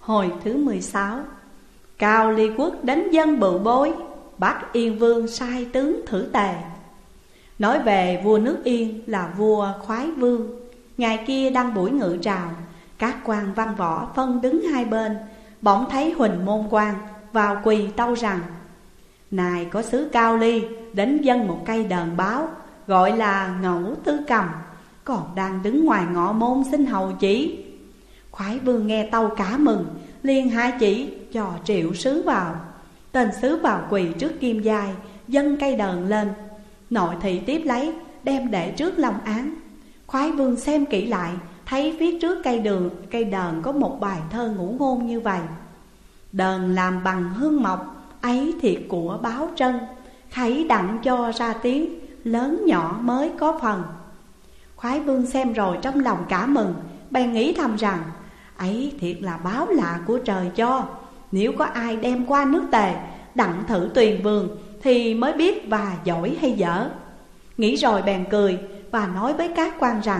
Hồi thứ 16. Cao Ly Quốc đánh dân bự bối, Bắc Yên Vương sai tướng thử tề. Nói về vua nước Yên là vua Khoái Vương. Ngày kia đăng buổi ngự trào, các quan văn võ phân đứng hai bên. Bỗng thấy Huỳnh Môn Quan vào quỳ tâu rằng: Này có sứ Cao Ly đến dâng một cây đờn báo, gọi là Ngẫu Tư Cầm, còn đang đứng ngoài ngọ môn xin hầu chỉ. Khoái Vương nghe tâu cả mừng, liền hạ chỉ cho triệu sứ vào. Tên sứ vào quỳ trước kim giai, dâng cây đờn lên. Nội thị tiếp lấy, đem để trước long án. Khoái Vương xem kỹ lại, thấy viết trước cây đờn có một bài thơ ngũ ngôn như vậy: Đờn làm bằng hương mộc, ấy thiệt của báo trân, khẩy đặng cho ra tiếng, lớn nhỏ mới có phần. Khoái Vương xem rồi trong lòng cả mừng, bèn nghĩ thầm rằng: Ấy thiệt là báo lạ của trời cho. Nếu có ai đem qua nước Tề, đặng thử tuyền vương, thì mới biết và giỏi hay dở. Nghĩ rồi bèn cười và nói với các quan rằng: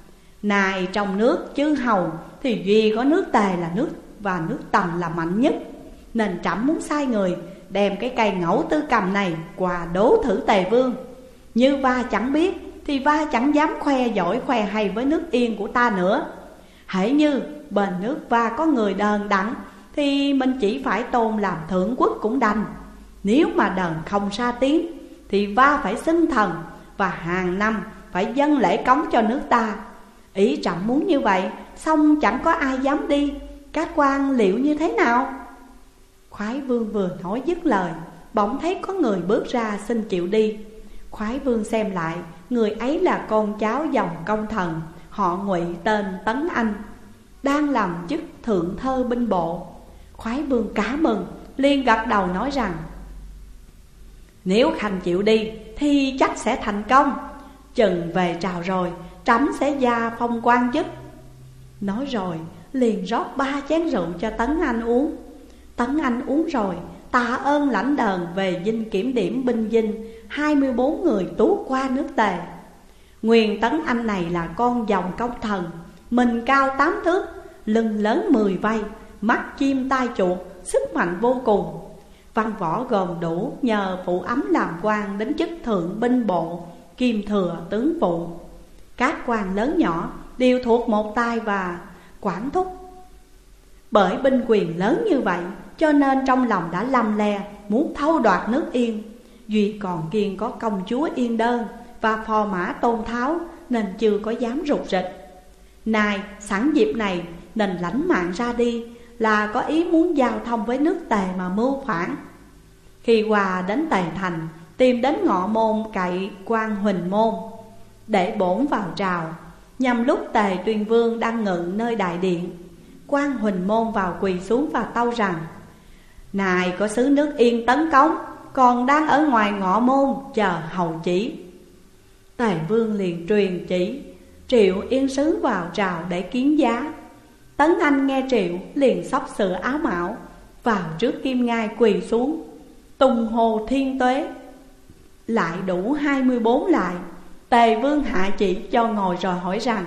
Này trong nước chư hầu, thì duy có nước Tề là nước và nước Tần là mạnh nhất. Nên trẫm muốn sai người đem cái cây Ngẫu Tư Cầm này qua đố thử Tề vương. Như va chẳng biết thì va chẳng dám khoe giỏi khoe hay với nước Yên của ta nữa. Hễ như bên nước va có người đờn đặng, thì mình chỉ phải tôn làm thượng quốc cũng đành. Nếu mà đờn không ra tiếng, thì va phải xưng thần, và hàng năm phải dâng lễ cống cho nước ta. Ý trẫm muốn như vậy, xong chẳng có ai dám đi. Các quan liệu như thế nào? Khoái Vương vừa nói dứt lời, bỗng thấy có người bước ra xin chịu đi. Khoái Vương xem lại, người ấy là con cháu dòng công thần, họ Ngụy tên Tấn Anh, đang làm chức thượng thơ binh bộ. Khoái Vương cả mừng, liền gật đầu nói rằng: Nếu Khanh chịu đi thì chắc sẽ thành công. Chừng về trào rồi, trẫm sẽ gia phong quan chức. Nói rồi liền rót 3 chén rượu cho Tấn Anh uống. Tấn Anh uống rồi, tạ ơn lãnh đờn về dinh kiểm điểm binh dinh 24 người tú qua nước Tề. Nguyên Tấn Anh này là con dòng công thần, mình cao 8 thước, lưng lớn 10 vây, mắt chim tai chuột, sức mạnh vô cùng. Văn võ gồm đủ, nhờ phụ ấm làm quan đến chức thượng binh bộ, kim thừa tướng phụ. Các quan lớn nhỏ đều thuộc một tay và quản thúc. Bởi binh quyền lớn như vậy, cho nên trong lòng đã lăm le muốn thâu đoạt nước Yên. Duy còn kiêng có công chúa Yên Đơn và phò mã Tôn Tháo, nên chưa có dám rụt rịch. Này sẵn dịp này nên lãnh mạng ra đi, là có ý muốn giao thông với nước Tề mà mưu phản. Khi qua đến Tề thành, tìm đến ngọ môn cậy quan Huỳnh Môn để bổn vào trào. Nhằm lúc Tề Tuyên Vương đang ngự nơi đại điện, quan Huỳnh Môn vào quỳ xuống và tâu rằng: Này có sứ nước Yên tấn cống, còn đang ở ngoài ngọ môn chờ hầu chỉ. Tề Vương liền truyền chỉ, triệu yên sứ vào trào để kiến giá. Tấn Anh nghe triệu liền xốc sửa áo mão, vào trước kim ngai quỳ xuống, tung hô thiên tuế. Lại đủ 24 lại, Tề Vương hạ chỉ cho ngồi rồi hỏi rằng: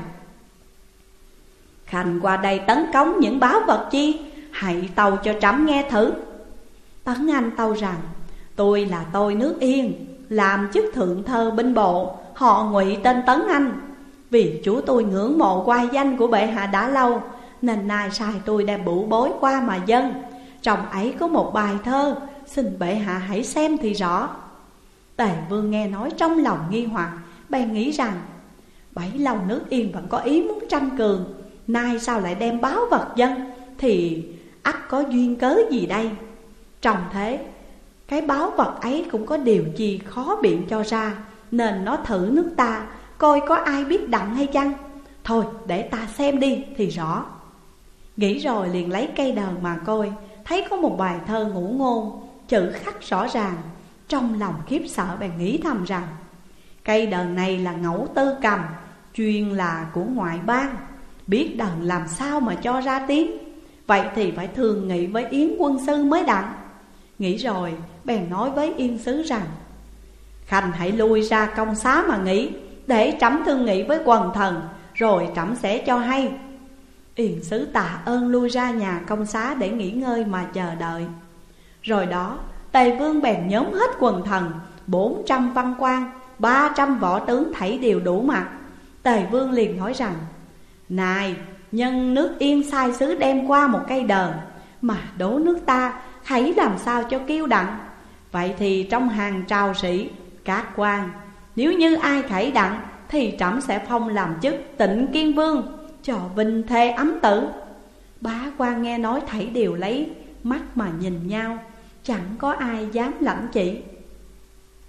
Khanh qua đây tấn cống những báo vật chi, hãy tâu cho trẫm nghe thử. Tấn Anh tâu rằng: Tôi là tôi nước Yên, làm chức thượng thơ binh bộ, họ Ngụy tên Tấn Anh. Vì chúa tôi ngưỡng mộ oai danh của bệ hạ đã lâu, nên nay sai tôi đem bủ bối qua mà dâng. Trong ấy có một bài thơ, xin bệ hạ hãy xem thì rõ. Tề Vương nghe nói trong lòng nghi hoặc, bèn nghĩ rằng: bấy lâu nước Yên vẫn có ý muốn tranh cường, nay sao lại đem báo vật dân, thì ắt có duyên cớ gì đây. Trong thế, cái báo vật ấy cũng có điều gì khó biện cho ra, nên nó thử nước ta, coi có ai biết đặng hay chăng. Thôi để ta xem đi thì rõ. Nghĩ rồi liền lấy cây đờn mà coi, thấy có một bài thơ ngũ ngôn, chữ khắc rõ ràng. Trong lòng khiếp sợ bèn nghĩ thầm rằng: cây đờn này là Ngẫu Tư Cầm, chuyên là của ngoại bang, biết đờn làm sao mà cho ra tiếng. Vậy thì phải thường nghị với Yến quân sư mới đặng. Nghĩ rồi bèn nói với Yên sứ rằng: Khanh hãy lui ra công xá mà nghĩ, để trẫm thương nghị với quần thần, rồi trẫm sẽ cho hay. Yên sứ tạ ơn lui ra nhà công xá để nghỉ ngơi mà chờ đợi. Rồi đó Tề Vương bèn nhóm hết quần thần, 400 văn quan, 300 võ tướng thảy đều đủ mặt. Tề Vương liền nói rằng: này, nhân nước Yên sai sứ đem qua một cây đờn, mà đố nước ta hãy làm sao cho kiêu đặng. Vậy thì trong hàng trào sĩ, các quan, nếu như ai khẩy đặng thì trẫm sẽ phong làm chức Tịnh Kiên Vương, cho vinh thê ấm tử. Bá quan nghe nói thảy đều lấy mắt mà nhìn nhau, chẳng có ai dám lãnh chỉ.